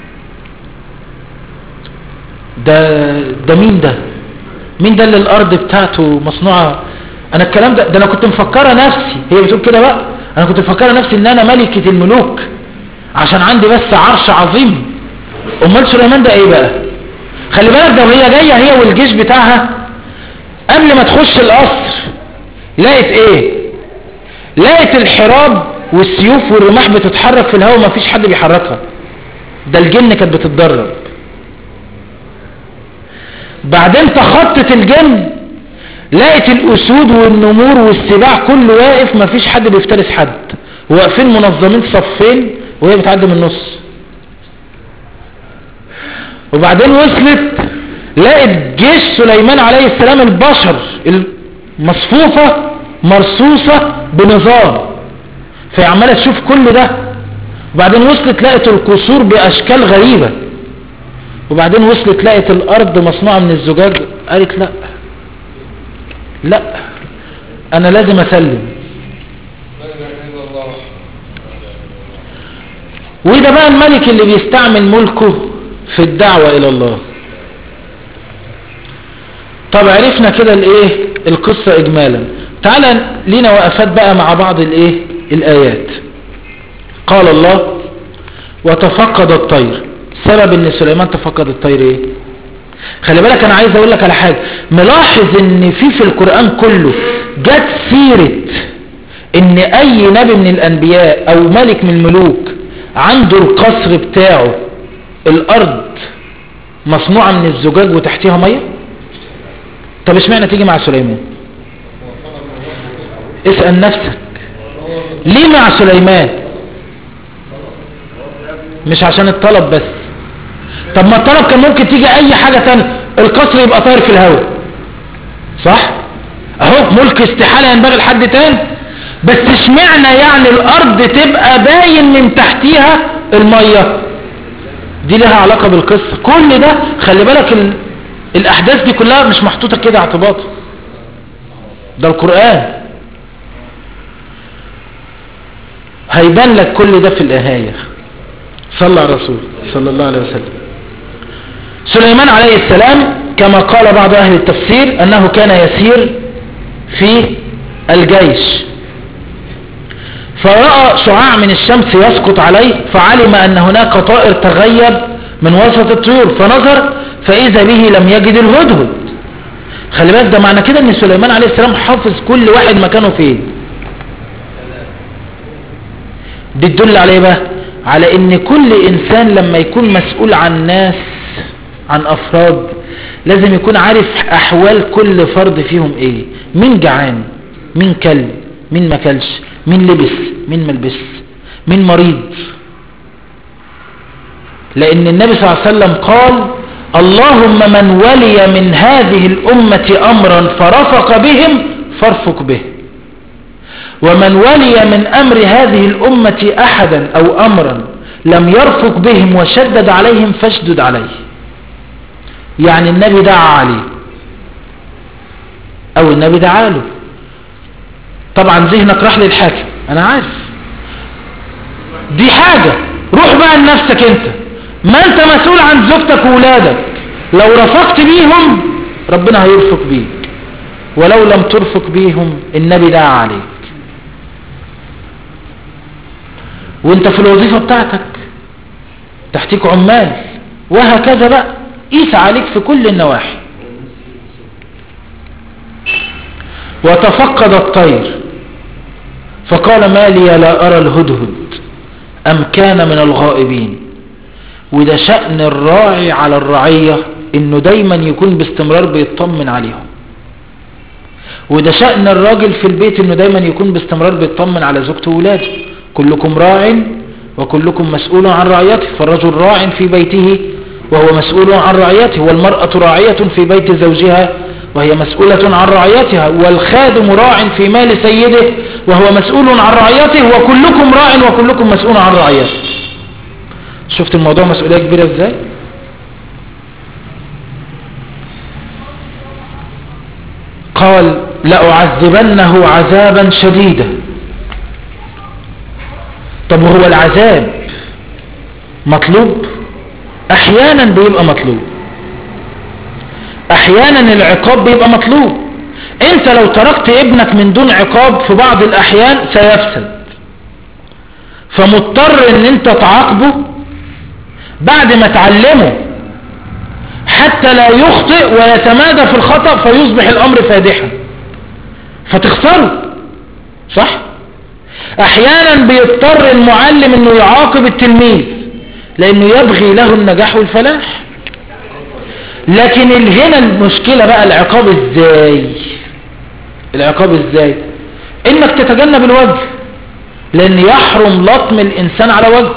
ده ده مين ده؟ مين ده اللي الأرض بتاعته مصنوعة؟ أنا الكلام ده ده أنا كنت مفكرة نفسي، هي بتقول كده بقى، أنا كنت مفكرة نفسي إن أنا ملكة الملوك عشان عندي بس عرش عظيم. أمال سليمان ده إيه بقى؟ خلي بالك ده وهي جاية هي والجيش بتاعها قبل ما تخش القصر لقيت إيه؟ لقيت الحراب والسيوف والرماح بتتحرك في الهواء وما فيش حد بيحركها. ده الجن كانت بتتدرب. بعدين تخطت الجن لقيت الأسود والنمور والسباع كله واقف ما فيش حد بيفترس حد، واقفين منظمين صفين وهي بتعدي من النص. وبعدين وصلت لقيت جيش سليمان عليه السلام البشر المصفوفة مرصوصة بنظام، فهي عمالة تشوف كل ده. وبعدين وصلت لقيت القصور بأشكال غريبة. وبعدين وصلت لقيت الأرض مصنوعة من الزجاج. قالت لا لا أنا لازم أسلم. وده بقى الملك اللي بيستعمل ملكه في الدعوة الى الله. طب عرفنا كده الايه القصة اجمالا. تعالى لينا وقفات بقى مع بعض الايه الايات. قال الله وتفقد الطير. سبب ان سليمان تفقد الطير ايه؟ خلي بالك انا عايز اقول لك على حاجة. ملاحظ ان في في القرآن كله جت سيرة ان اي نبي من الانبياء او ملك من الملوك عنده القصر بتاعه الارض مصنوعة من الزجاج وتحتها مية. طب اشمعنى تيجي مع سليمان؟ اسأل نفسك ليه مع سليمان؟ مش عشان الطلب بس. طب ما الطلب كان ممكن تيجي اي حاجة تانية، القصر يبقى طاير في الهواء، صح؟ اهو ملك استحالة ينبغي لحد تاني. بس اشمعنى يعني الارض تبقى باين من تحتيها المية؟ دي لها علاقة بالقصة. كل ده خلي بالك ال... الاحداث دي كلها مش محطوطة كده اعتباطا، ده القرآن هيبان لك كل ده في النهاية. صلى على الرسول صلى الله عليه وسلم. سليمان عليه السلام كما قال بعض اهل التفسير انه كان يسير في الجيش فرأى شعاع من الشمس يسقط عليه فعلم ان هناك طائر تغيب من وسط الطيور فنظر فاذا به لم يجد الهدهد. خلي بالك ده معنى كده ان سليمان عليه السلام حافظ كل واحد مكانه فين. دي تدل على ايه بقى؟ على ان كل انسان لما يكون مسؤول عن ناس عن افراد لازم يكون عارف احوال كل فرد فيهم ايه. مين جعان، مين كل، مين ما كلش، مين لبس، مين ما لبس، مين مريض. لان النبي صلى الله عليه وسلم قال اللهم من ولي من هذه الامة امرا فرفق بهم فارفق به، ومن ولي من امر هذه الامة احدا او امرا لم يرفق بهم وشدد عليهم فاشدد عليه. يعني النبي دعا عليه او النبي دعا له. طبعا ذهنك راح للحاكم انا عارف، دي حاجة. روح بقى لنفسك انت، ما انت مسؤول عن زوجتك وولادك. لو رفقت بيهم ربنا هيرفق بيك، ولو لم ترفق بيهم النبي دعا عليك. وانت في الوظيفة بتاعتك تحتيك عمال وهكذا بقى، قيس عليك في كل النواحي. وتفقد الطير فقال ما لي لا أرى الهدهد أم كان من الغائبين. وده شأن الراعي على الرعية انه دايما يكون باستمرار بيطمن عليهم، وده شأن الراجل في البيت انه دايما يكون باستمرار بيطمن على زوجته وولاده. كلكم راع وكلكم مسؤول عن رعيته، فالرجل راع في بيته وهو مسؤول عن رعيته، والمرأة راعية في بيت زوجها وهي مسؤولة عن رعيتها، والخادم راع في مال سيده وهو مسؤول عن رعيته، وكلكم راع وكلكم مسؤول عن رعيته. شفت الموضوع مسؤولية كبيرة ازاي؟ قال لأعذبنه عذابا شديدا. طب وهو العذاب مطلوب؟ احيانا بيبقى مطلوب، احيانا العقاب بيبقى مطلوب. انت لو تركت ابنك من دون عقاب في بعض الاحيان سيفسد، فمضطر ان انت تعاقبه بعد ما تعلمه حتى لا يخطئ ويتمادى في الخطأ فيصبح الامر فادحا فتخسره، صح؟ احيانا بيضطر المعلم انه يعاقب التلميذ لانه يبغي له النجاح والفلاح. لكن هنا المشكلة بقى العقاب ازاي؟ العقاب ازاي؟ انك تتجنب الوجه، لان يحرم لطم الانسان على وجهه.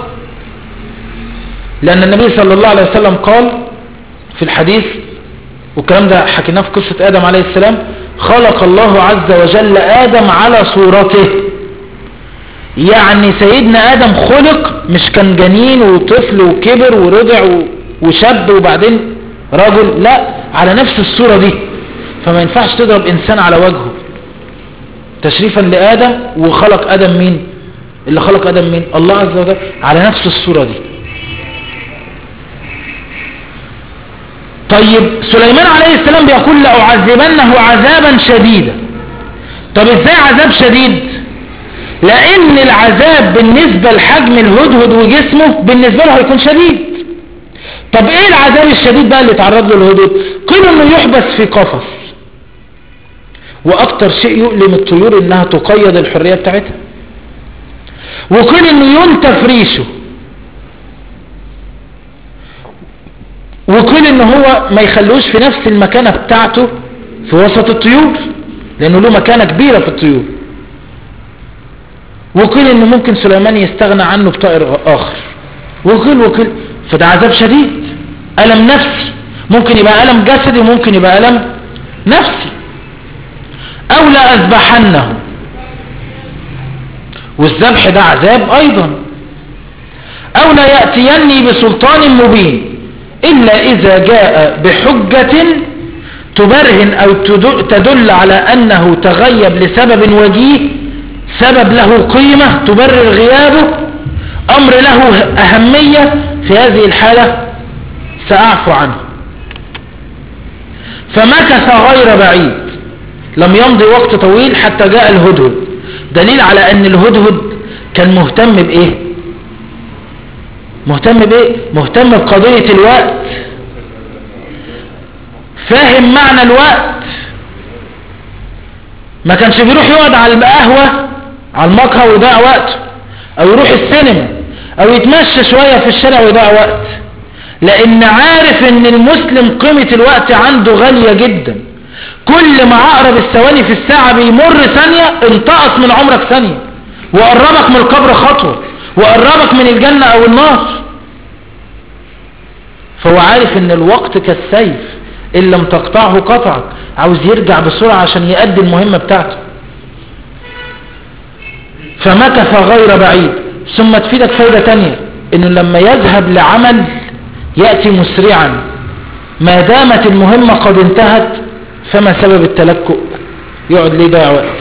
لان النبي صلى الله عليه وسلم قال في الحديث، والكلام ده حكيناه في قصة ادم عليه السلام، خلق الله عز وجل ادم على صورته. يعني سيدنا ادم خلق مش كان جنين وطفل وكبر ورضع وشاب وبعدين رجل، لا، على نفس الصورة دي. فما ينفعش تضرب انسان على وجهه تشريفا لادم. وخلق ادم مين؟ اللي خلق آدم مين؟ الله عز وجل، على نفس الصورة دي. طيب سليمان عليه السلام بيقول لأعذبنه عذابا شديدا. طب ازاي عذاب شديد؟ لان العذاب بالنسبة لحجم الهدهد وجسمه بالنسبة له هيكون شديد. طب ايه العذاب الشديد بقى اللي تعرض له الهدهد؟ قيل انه يحبس في قفص، واكتر شيء يؤلم الطيور انها تقيد الحرية بتاعتها، وقيل انه ينتف ريشه، وقيل ان هو ما يخلوش في نفس المكانة بتاعته في وسط الطيور لانه له مكانة كبيرة في الطيور، وقيل انه ممكن سليمان يستغنى عنه بطائر اخر، وقيل وقيل. فده عذاب شديد، ألم نفسي، ممكن يبقى ألم جسدي وممكن يبقى ألم نفسي. او لا أذبحنه، والذبح ده عذاب ايضا. او لا يأتيني بسلطان مبين الا اذا جاء بحجة تبرهن او تدل على انه تغيب لسبب وجيه، سبب له قيمة تبرر غيابه، امر له اهمية، في هذه الحالة سأعفو عنه. فمكث غير بعيد، لم يمضي وقت طويل حتى جاء الهدهد، دليل على ان الهدهد كان مهتم بايه؟ مهتم بايه؟ مهتم بقضية الوقت، فاهم معنى الوقت. ما كانش بيروح يقعد على القهوة على المقهى ويضيع وقته، او يروح السينما، او يتمشى شوية في الشارع ويضيع وقت، لان عارف ان المسلم قيمة الوقت عنده غالية جدا. كل ما اقرب الثواني في الساعة بيمر ثانية انتقص من عمرك ثانية، وقربك من القبر خطوة، وقربك من الجنة او النار. فهو عارف ان الوقت كالسيف، ان لم تقطعه قطعك، عاوز يرجع بسرعة عشان يؤدي المهمة بتاعته. فمكث غير بعيد. ثم تفيدك فايدة تانية، انه لما يذهب لعمل يأتي مسرعا، ما دامت المهمة قد انتهت فما سبب التلكؤ؟ يقعد ليه ضيع وقت؟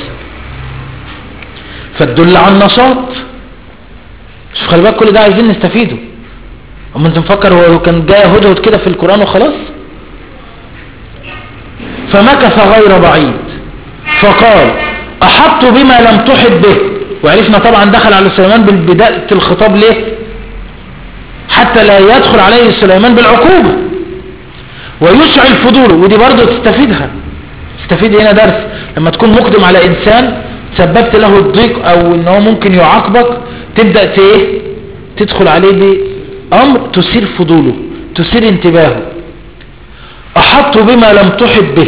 فتدل على النشاط. شوف خلي بالك، كل ده عايزين نستفيده. اما انت مفكر هو كان جاي هدهد كده في القرآن وخلاص؟ فمكث غير بعيد فقال احط بما لم تحط به. وعرفنا طبعا دخل على سليمان بالبداية الخطاب ليه؟ حتى لا يدخل عليه سليمان بالعقوبة ويشعل فضوله. ودي برضه تستفيدها، تستفيد هنا درس. لما تكون مقدم على انسان سببت له الضيق او ان هو ممكن يعاقبك، تبدأ ايه؟ تدخل عليه بأمر تثير فضوله، تثير انتباهه. احط بما لم تحط به.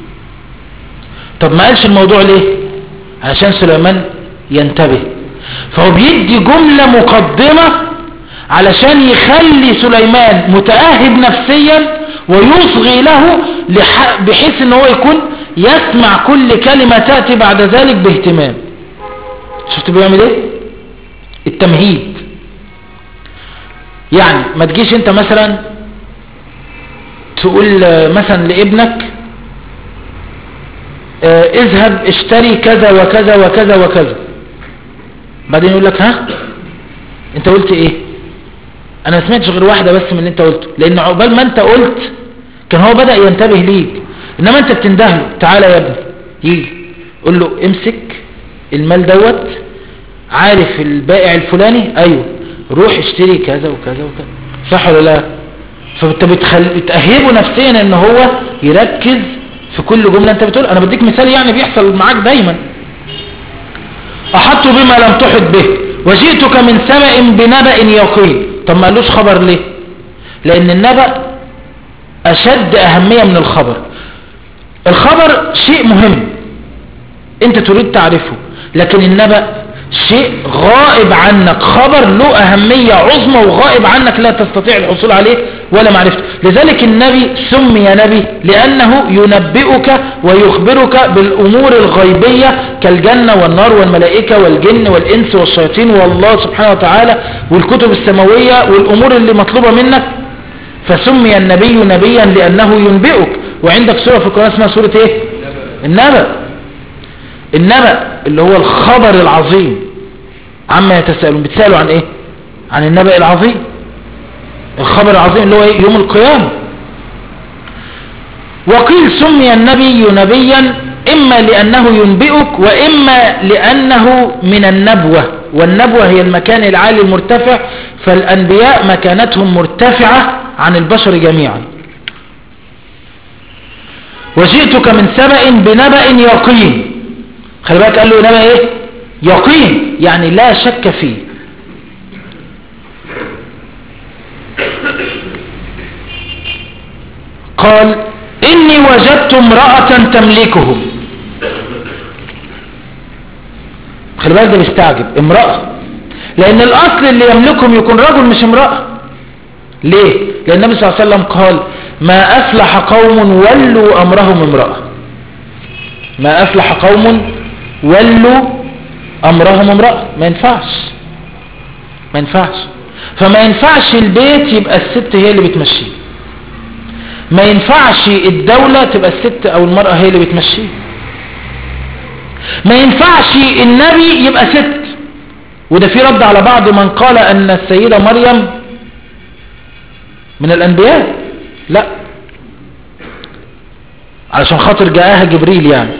طب ما قالش الموضوع ليه؟ عشان سليمان ينتبه. فهو بيدي جملة مقدمة علشان يخلي سليمان متأهب نفسيا ويصغي له، بحيث ان هو يكون يسمع كل كلمة تأتي بعد ذلك باهتمام. شفت بيعمل ايه؟ التمهيد. يعني ما تجيش انت مثلا تقول مثلا لابنك اه اذهب اشتري كذا وكذا وكذا وكذا، بعدين يقول لك ها انت قلت ايه؟ انا ما سمعتش غير واحدة بس من اللي انت قلته، لان عقبال ما انت قلت كان هو بدأ ينتبه ليك. انما انت بتندهله تعالى يا ابني، يجي قول له امسك المال دوت، عارف البائع الفلاني؟ ايوه، روح اشتري كذا وكذا وكذا. صح ولا لا؟ فانت بتأهبه نفسيا ان هو يركز في كل جملة انت بتقول. انا بديك مثال يعني بيحصل معاك دايما. احط بما لم تحط به وجئتك من سبأ بنبأ يقين. طب ما قالوش خبر ليه؟ لان النبأ اشد اهمية من الخبر. الخبر شيء مهم انت تريد تعرفه، لكن النبأ شيء غائب عنك، خبر له اهمية عظمى وغائب عنك لا تستطيع الحصول عليه ولا معرفته. لذلك النبي سمي نبي لانه ينبئك ويخبرك بالامور الغيبية كالجنة والنار والملائكة والجن والانس والشياطين والله سبحانه وتعالى والكتب السماوية والامور اللي مطلوبة منك. فسمي النبي نبيا لانه ينبئك. وعندك سورة في القرآن اسمها سورة ايه؟ النبأ. النبأ اللي هو الخبر العظيم. عما يتساءلون. بتسألوا عن ايه؟ عن النبأ العظيم، الخبر العظيم اللي هو ايه؟ يوم القيامة. وقيل سمي النبي نبيا اما لانه ينبئك واما لانه من النبوة، والنبوة هي المكان العالي المرتفع، فالانبياء مكانتهم مرتفعة عن البشر جميعا. وجئتك من سبأ بنبأ يقين، خلي بالك قال له نبأ ايه؟ يقين، يعني لا شك فيه. قال إني وجدت امرأة تملكهم. خلي بالك ده بيستعجب، امرأة، لأن الأصل اللي يملكهم يكون رجل مش امرأة. ليه؟ لأن النبي صلى الله عليه وسلم قال ما أفلح قوم ولوا أمرهم امرأة، ما أفلح قوم ولوا أمرهم امرأة. ما ينفعش، ما ينفعش. فما ينفعش البيت يبقى الست هي اللي بتمشيه، ما ينفعش الدولة تبقى الست او المرأة هي اللي بتمشيه، ما ينفعش النبي يبقى ست. وده في رد على بعض من قال ان السيدة مريم من الانبياء. لا، علشان خاطر جاءها جبريل يعني.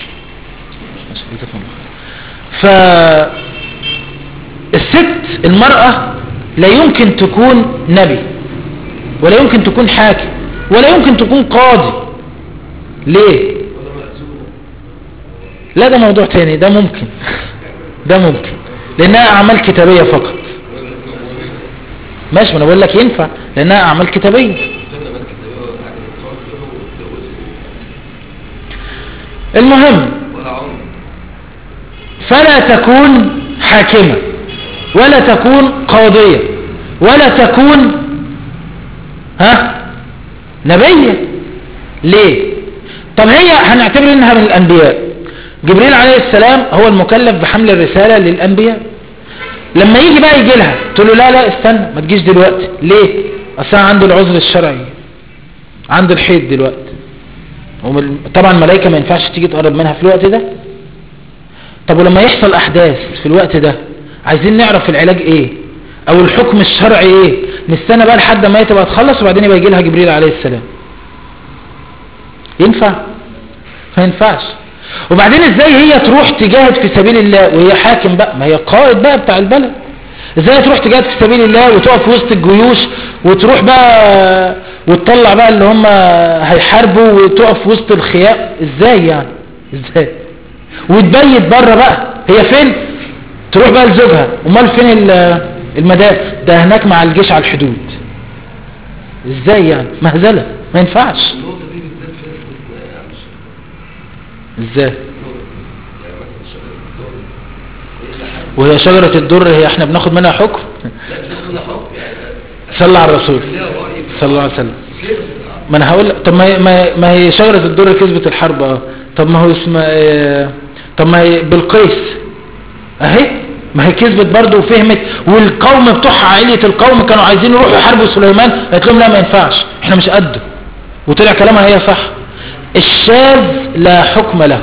فالست المرأة لا يمكن تكون نبي، ولا يمكن تكون حاكم، ولا يمكن تكون قاضي. ليه؟ لا ده موضوع تاني، ده ممكن ده ممكن لانها اعمال كتابية فقط. ماشي، ما انا بقول لك ينفع لانها اعمال كتابية. المهم فلا تكون حاكمة ولا تكون قاضية ولا تكون ها نبية. ليه؟ طب هي هنعتبر انها من الانبياء. جبريل عليه السلام هو المكلف بحمل الرسالة للانبياء. لما يجي بقى يجي لها تقول له لا لا استنى ما تجيش دلوقتي. ليه؟ اصلا عنده العذر الشرعي، عنده الحيض دلوقتي. طبعا الملائكة ما ينفعش تيجي تقرب منها في الوقت ده. طب ولما يحصل احداث في الوقت ده عايزين نعرف العلاج ايه او الحكم الشرعي ايه، نستنى بقى لحد ما هي تبقى تخلص وبعدين يبقى يجي لها جبريل عليه السلام. ينفع؟ ما ينفعش. وبعدين ازاي هي تروح تجاهد في سبيل الله وهي حاكم بقى؟ ما هي قائد بقى بتاع البلد. ازاي تروح تجاهد في سبيل الله وتقف وسط الجيوش وتروح بقى وتطلع بقى اللي هم هيحاربوا وتقف وسط الخيام؟ ازاي يعني؟ ازاي؟ وتبيت بره بقى. هي فين؟ تروح بقى لزوجها. امال فين المدافع؟ ده هناك مع الجيش على الحدود. ازاي يعني؟ مهزله، ما ينفعش. ازاي؟ وهي شجرة الدر هي احنا بناخد منها حكم؟ صلى على الرسول صلى الله عليه وسلم. ما انا هقول طب ما ما هي شجرة الدر كسبت الحرب. اه طب ما هو اسمها اه طب ما هي بالقيس اهي، ما هي كسبت برضه وفهمت. والقوم بتوعها عائلة القوم كانوا عايزين يروحوا يحاربوا سليمان، قالت لهم لا ما ينفعش احنا مش قده، وطلع كلامها هي صح. الشاذ لا حكم له.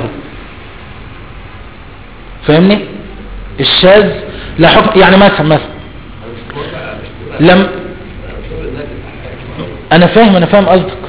فاهمني؟ الشاذ لا حكم. يعني مثلا مثلا لم انا فاهم انا فاهم قصدك.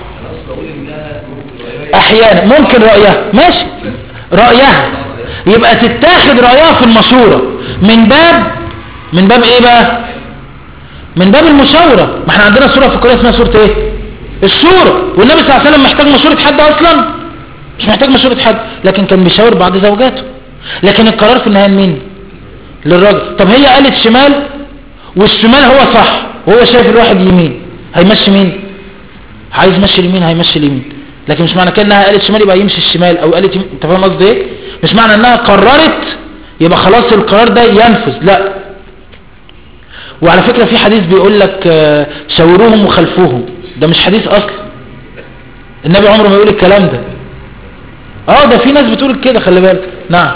احيانا ممكن رأيها ماشي، رأيها يبقى تتاخد رأيها في المشورة من باب من باب ايه بقى؟ من باب المشاورة. ما احنا عندنا سورة في القرآن اسمها سورة ايه؟ الشورى. والنبي صلى الله عليه وسلم محتاج مشورة حد اصلا؟ مش محتاج مشورة حد، لكن كان بيشاور بعض زوجاته. لكن القرار في النهاية مين؟ للراجل. طب هي قالت شمال والشمال هو صح وهو شايف الواحد يمين، هيمشي مين؟ عايز يمشي اليمين هيمشي اليمين. لكن مش معنى كده انها قالت شمال يبقى يمشي الشمال، او قالت يمين. انت فاهم قصدي ايه؟ مش معنى انها قررت يبقى خلاص القرار ده ينفذ، لا. وعلى فكرة في حديث بيقول لك شاوروهم وخلفوهم، ده مش حديث اصلا. النبي عمره ما يقول الكلام ده. اه ده في ناس بتقول كده، خلي بالك. نعم.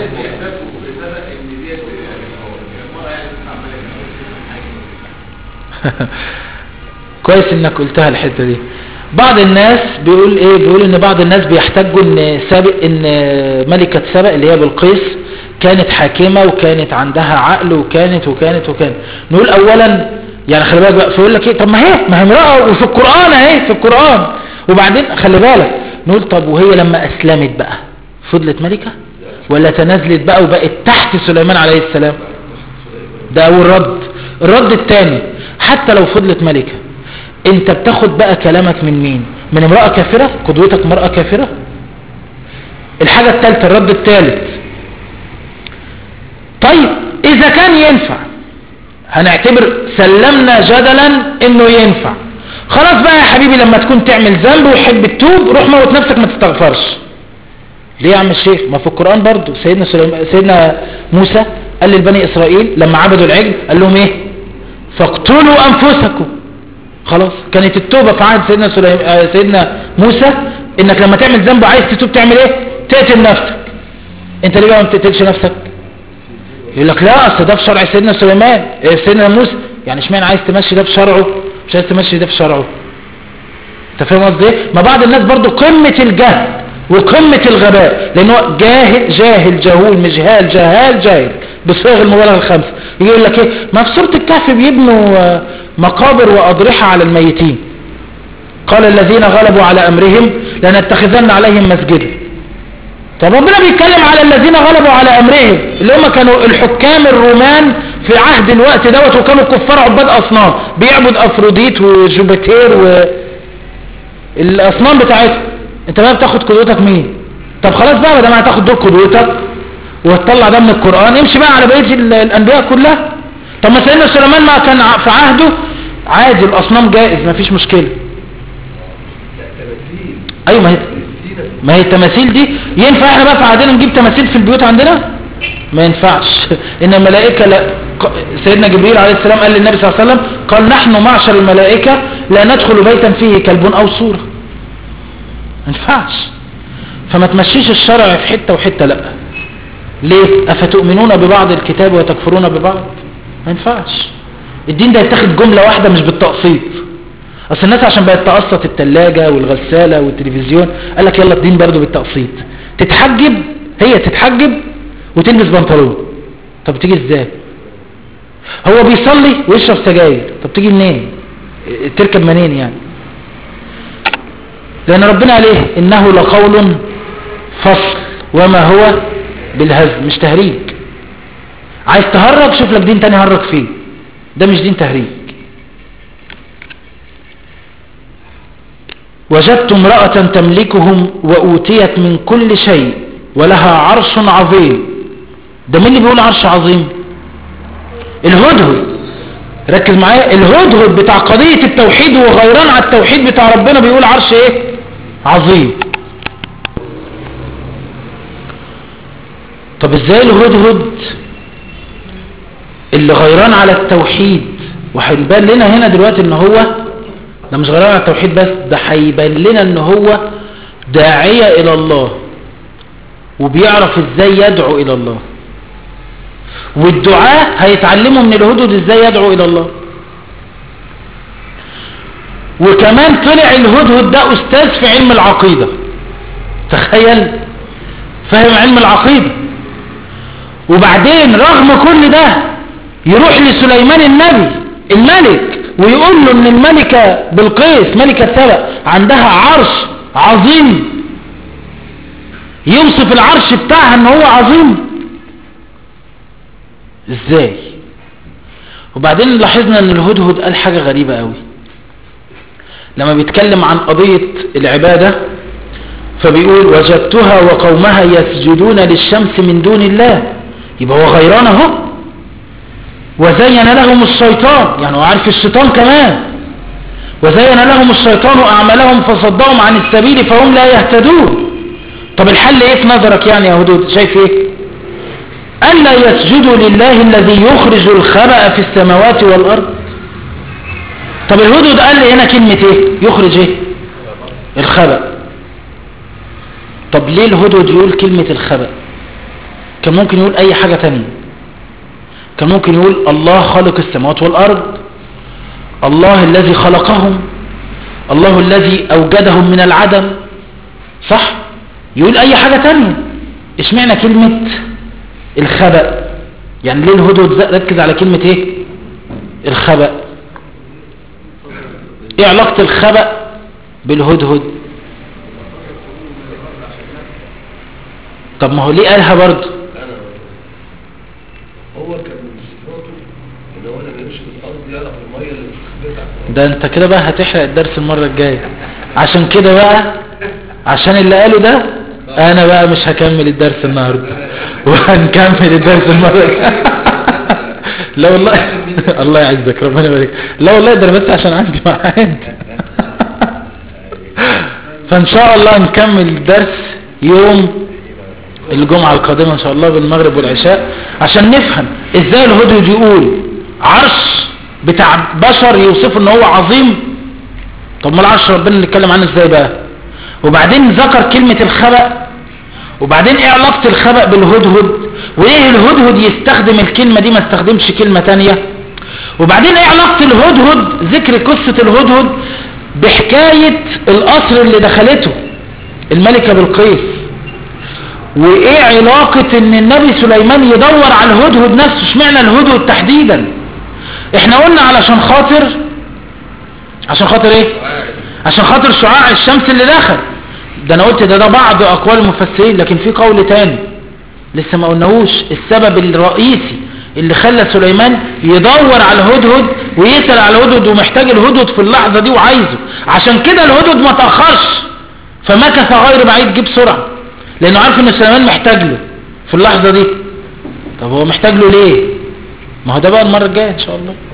كويس انك قلتها الحته دي. بعض الناس بيقول ايه؟ بيقول ان بعض الناس بيحتاجوا ان سابق ان ملكة سبأ اللي هي بالقيس كانت حاكمة وكانت عندها عقل وكانت وكانت وكانت. نقول اولا يعني خلي بالك بقى، فيقول لك ايه، طب ما هي ما هي امرأة وفي القرآن اهي في القرآن. وبعدين خلي بالك نقول طب وهي لما اسلمت بقى فضلت ملكة ولا تنازلت بقى وبقت تحت سليمان عليه السلام؟ ده اول رد. الرد الثاني، حتى لو فضلت ملكة انت بتاخد بقى كلامك من مين؟ من امرأة كافرة؟ قدوتك امرأة كافرة؟ الحاجة الثالثة، الرد الثالث، طيب اذا كان ينفع، هنعتبر سلمنا جدلا انه ينفع، خلاص بقى يا حبيبي لما تكون تعمل ذنب وحب التوب روح موت نفسك ما تستغفرش. ليه يا عم الشيخ؟ ما في القرآن برضو سيدنا, سيدنا موسى قال للبني اسرائيل لما عبدوا العجل قال لهم ايه؟ فاقتلوا انفسكم. خلاص كانت التوبة في عهد سيدنا, سيدنا موسى انك لما تعمل ذنب وعايز تتوب تعمل ايه؟ تقتل نفسك. انت ليه بقى ما بتقتلش نفسك؟ يقول لك لا اصل ده في شرع سيدنا سليمان إيه سيدنا موسى. يعني اشمعنى عايز تمشي ده في شرعه مش عايز تمشي ده في شرعه؟ انت فاهم قصدي ايه؟ ما بعض الناس برضو قمة الجهل وقمة الغباء، لانه جاهل جاهل جهول مش جهال جهال جاهل بصيغ المبالغه الخمسه. يقول لك ايه؟ ما في سوره الكهف بيبنوا مقابر واضرحه على الميتين. قال الذين غلبوا على امرهم لنتخذن عليهم مسجدا. طب ربنا بيتكلم على الذين غلبوا على امرهم اللي هم كانوا الحكام الرومان في عهد الوقت دوت، وكانوا كفار عباد اصنام بيعبد افروديت وجوبيتير والاصنام بتاعتهم. انت بقى بتاخد قدوتك مين؟ طب خلاص بقى بدل ما هتاخد دول قدوتك وتطلع ده من القرآن امشي بقى على بقية الانبياء كلها. طب ما سيدنا سليمان ما كان في عهده عادي الاصنام جائز ما فيش مشكلة. ايوه ما هي ما هي التماثيل دي ينفع احنا بقى في عهدنا نجيب تماثيل في البيوت عندنا؟ ما ينفعش. ان الملائكة لا، سيدنا جبريل عليه السلام قال للنبي صلى الله عليه وسلم قال نحن معشر الملائكة لا ندخل بيتا فيه كلب او صورة. ما ينفعش. فما تمشيش الشرع في حتة وحتة لا. ليه؟ افتؤمنون ببعض الكتاب وتكفرون ببعض؟ ما ينفعش. الدين ده يتاخد جملة واحدة مش بالتقسيط. اصل الناس عشان بقت تقسط التلاجة والغسالة والتلفزيون قال لك يلا الدين برضه بالتقسيط. تتحجب هي تتحجب وتلبس بنطلون. طب تيجي ازاي؟ هو بيصلي ويشرب سجاير. طب تيجي منين؟ تركب منين يعني؟ لان ربنا عليه انه لقول فصل وما هو بالهزل مش تهريج. عايز تهرج شوف لك دين تاني هرج فيه، ده مش دين تهريج. وجدت امرأة تملكهم وأوتيت من كل شيء ولها عرش عظيم. ده مين اللي بيقول عرش عظيم؟ الهدهد. ركز معايا، الهدهد بتاع قضية التوحيد وغيران على التوحيد بتاع ربنا بيقول عرش ايه؟ عظيم. طب ازاي الهدهد اللي غيران على التوحيد، وهيبان لنا هنا دلوقتي ان هو ده مش غيران على التوحيد بس، ده هيبان لنا ان هو داعية الى الله وبيعرف ازاي يدعو الى الله، والدعاء هيتعلموا من الهدهد ازاي يدعو الى الله. وكمان طلع الهدهد ده استاذ في علم العقيدة. تخيل، فهم علم العقيدة. وبعدين رغم كل ده يروح لسليمان النبي الملك ويقول له ان الملكة بلقيس ملكة سبأ عندها عرش عظيم، يوصف العرش بتاعها ان هو عظيم. ازاي؟ وبعدين لاحظنا ان الهدهد قال حاجة غريبة قوي لما بيتكلم عن قضية العبادة، فبيقول وجدتها وقومها يسجدون للشمس من دون الله. يبقى هو غيران اهو. وزين لهم الشيطان، يعني هو عارف الشيطان كمان. وزين لهم الشيطان اعمالهم فصدهم عن السبيل فهم لا يهتدون. طب الحل ايه في نظرك يعني يا هدود؟ شايف ايه؟ ألا يسجدوا لله الذي يخرج الخبأ في السماوات والأرض. طب الهدود قال لي هنا كلمة ايه؟ يخرج ايه؟ الخبأ. طب ليه الهدود يقول كلمة الخبأ؟ كان ممكن يقول اي حاجة تانية. كان ممكن يقول الله خالق السماوات والأرض، الله الذي خلقهم، الله الذي أوجدهم من العدم، صح؟ يقول اي حاجة تانية. اشمعنى كلمة الخبأ. يعني ليه الهدهد ركز على كلمة ايه؟ الخبأ. ايه علاقة الخبأ بالهدهد؟ طب ما هو ليه قالها برضه؟ هو كان من صفاته ان هو لما يمشي في الارض يعرف الميه اللي مستخبيه. ده انت كده بقى هتحرق الدرس المرة الجاية. عشان كده بقى، عشان اللي قاله ده انا بقى مش هكمل الدرس النهاردة وهنكمل الدرس المرة الجاية. لا والله الله يعزك ربنا يبارك. لا والله ده بس عشان عندي معاد. فان شاء الله نكمل الدرس يوم الجمعة القادمة ان شاء الله بالمغرب والعشاء، عشان نفهم ازاي الهدهد يقول عرش بتاع بشر يوصف ان هو عظيم. طب ما العرش ربنا نتكلم عنه ازاي بقى؟ وبعدين ذكر كلمة الخبأ، وبعدين ايه علاقة الخبأ بالهدهد، وايه الهدهد يستخدم الكلمة دي ما استخدمش كلمة تانية، وبعدين ايه علاقة الهدهد ذكر قصة الهدهد بحكاية القصر اللي دخلته الملكة بلقيس، وايه علاقة ان النبي سليمان يدور على الهدهد نفسه. اشمعنى الهدهد تحديدا؟ احنا قلنا علشان خاطر عشان خاطر ايه؟ عشان خاطر شعاع الشمس اللي دخل. ده انا قلت ده ده بعض اقوال المفسرين، لكن في قول تاني لسه ما قلناهوش، السبب الرئيسي اللي خلى سليمان يدور على الهدهد ويسأل على الهدهد ومحتاج الهدهد في اللحظة دي وعايزه. عشان كده الهدهد ما تأخرش، فمكث غير بعيد، جه بسرعة، لانه عارف ان سليمان محتاج له في اللحظة دي. طب هو محتاج له ليه؟ ما هو ده بقى المرة الجاية ان شاء الله.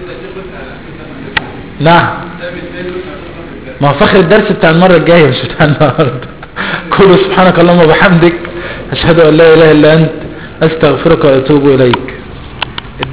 نعم، ما هو فخر الدرس بتاع المرة الجاية مش بتاع النهاردة. قولوا سبحانك اللهم وبحمدك، أشهد أن لا إله إلا أنت، أستغفرك وأتوب إليك.